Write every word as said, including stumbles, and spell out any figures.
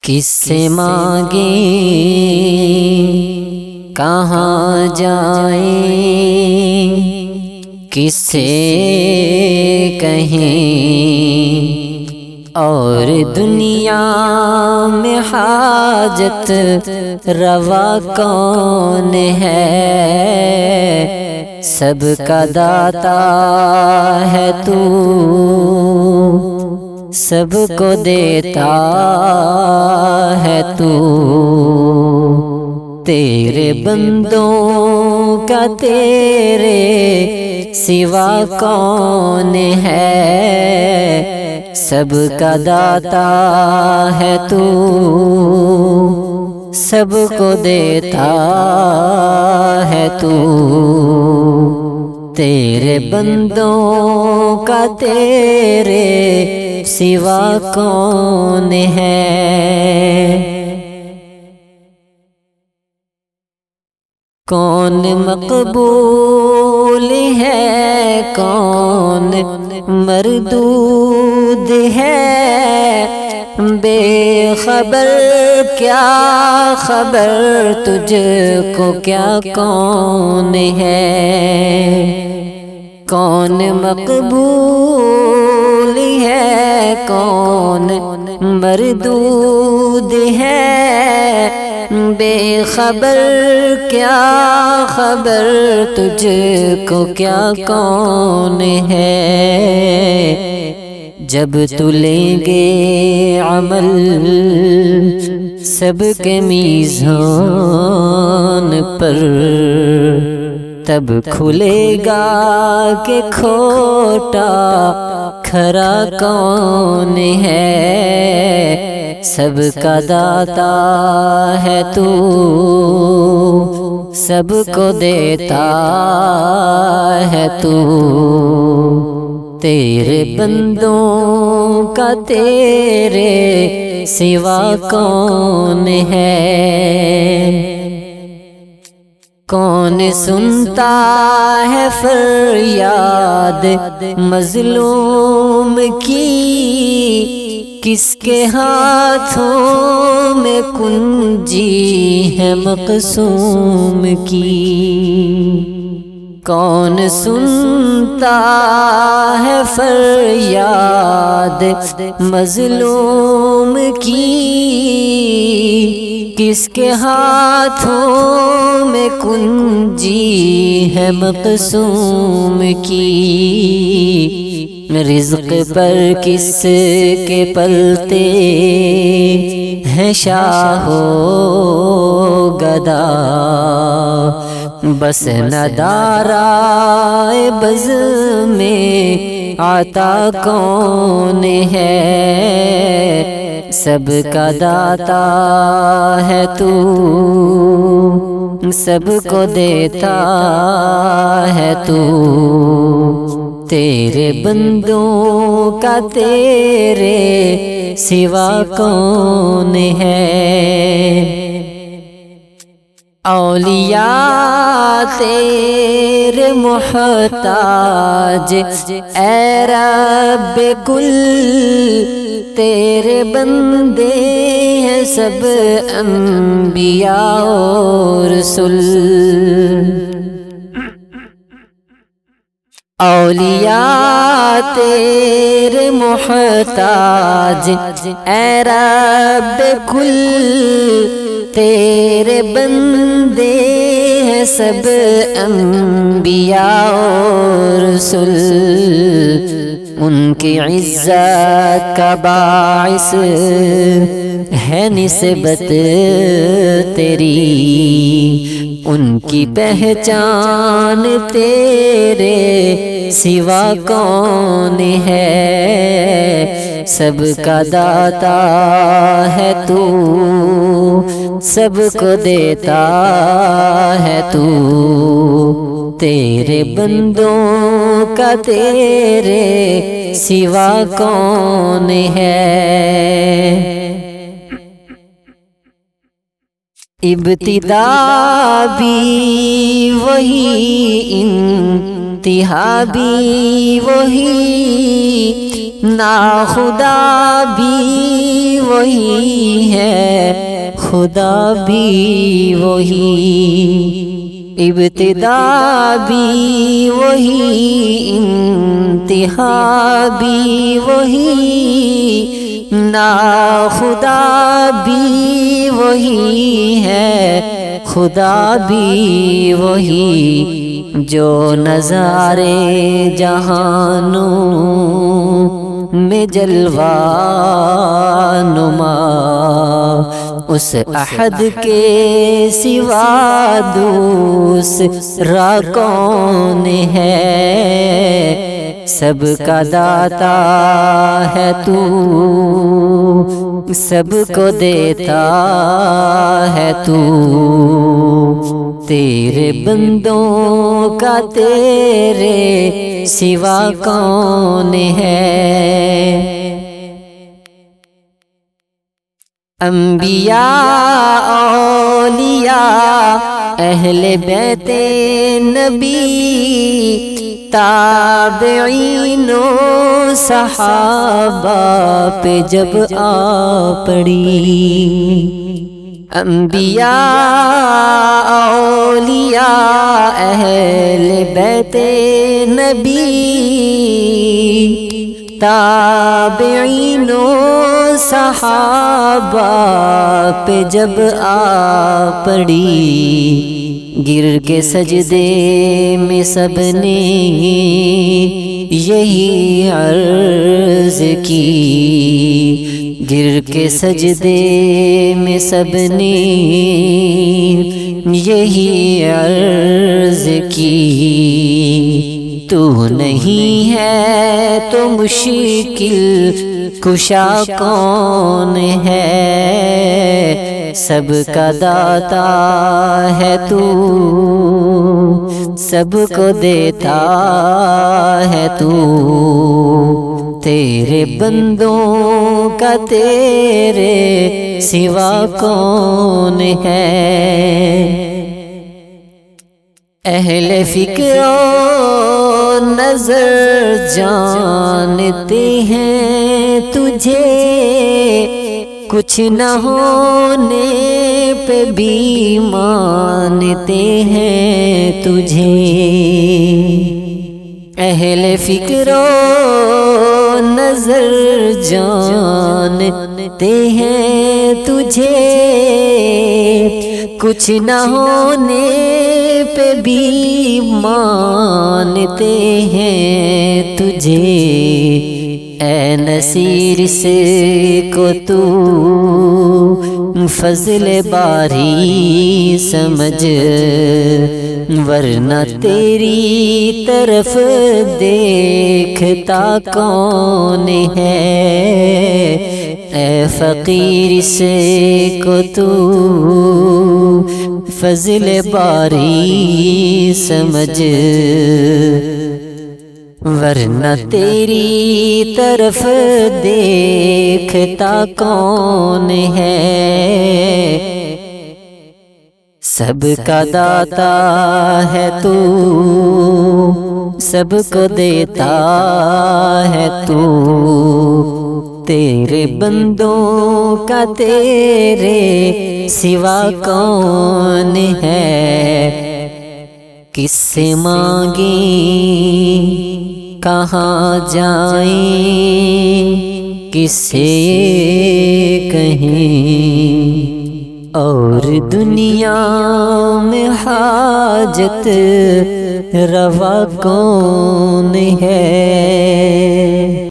کس سے مانگیں کہاں جائیں، کس سے کہیں اور دنیا میں حاجت روا کون ہے؟ سب کا داتا ہے تو، سب کو دیتا ہے تو، تیرے بندوں کا تیرے سوا کون ہے؟ سب کا داتا ہے تو، سب کو دیتا ہے تو، تیرے بندوں کا تیرے سوا کون ہے؟ کون مقبول ہے کون مردود ہے، بے خبر کیا خبر تجھ کو کیا کون ہے؟ کون مقبول ہے کون مردود ہے، بے خبر کیا خبر تجھ کو کیا کون ہے؟ جب تو لیں گے عمل سب کے میزان پر، تب کھلے گا کہ کھوٹا کھرا کون ہے؟ سب کا داتا ہے تو، سب کو دیتا ہے تو، تیرے بندوں کا تیرے سوا کون ہے؟ کون سنتا ہے فریاد مظلوم کی، کس کے ہاتھوں میں کنجی ہے مقسوم کی؟ کون سنتا ہے فریاد مظلوم کی، کس کے ہاتھوں میں کنجی ہے مقسوم کی؟ رزق پر کس کے پلتے ہیں شاہ و گدا، بس ندارائے بز میں عطا کون ہے؟ سب کا داتا ہے تو، سب کو دیتا ہے تو، تیرے بندوں کا تیرے سوا کون ہے؟ اولیاء تیرے محتاج اے رب کل، تیرے بندے ہیں سب انبیاء و رسل۔ اولیاء تیرے محتاج اے رب کل، تیرے بندے ہیں سب انبیاء و رسل، ان کی عزت کا باعث ہے نسبت تیری، ان کی پہچان تیرے سوا کون ہے؟ سب کا داتا ہے تو، سب کو دیتا ہے تو، تیرے بندوں کا تیرے سوا کون ہے؟ ابتدا بھی وہی، انتہا بھی وہی، ناخدا بھی وہی ہے، خدا بھی وہی، ابتدا بھی وہی، انتہا بھی وہی، ناخدا بھی وہی ہے، خدا بھی وہی، جو نظارے جہانوں میں جلوہ نما، اس احد کے سوا دوسرا کون ہے، سب کا داتا ہے تو، سب کو دیتا ہے تو، تیرے بندوں کا تیرے سوا کون ہے۔ انبیاء اولیاء اہل بیت نبی، تابعین و صحابہ پہ جب آ پڑی، انبیاء اولیاء اہل بیت نبی، تابعین و صحابہ پہ جب آ پڑی، گر کے سجدے میں سب نے یہی عرض کی، گر کے سجدے میں سب نے یہی عرض کی، تو نہیں ہے تو مشکل کشا کون ہے، سب کا داتا ہے تو، سب کو دیتا ہے تو، تیرے بندوں کا تیرے سوا کون ہے۔ اہل فکر و نظر جانتے ہیں تجھے، کچھ نہ ہونے پہ بھی مانتے ہیں تجھے، اہل فکر و نظر جانتے ہیں تجھے، کچھ نہ ہونے پہ بھی مانتے ہیں تجھے، اے نصیر سے کو تو فضل باری سمجھ، ورنہ تیری طرف دیکھتا کون ہے، اے فقیر سے کو تو فضل باری سمجھ، ورنہ تیری طرف دیکھتا کون ہے، سب کا داتا ہے تو، سب کو دیتا ہے تو، تیرے بندوں کا تیرے سوا کون ہے، کس سے مانگیں کہاں جائیں، کس سے کہیں، اور دنیا میں حاجت روا کون ہے۔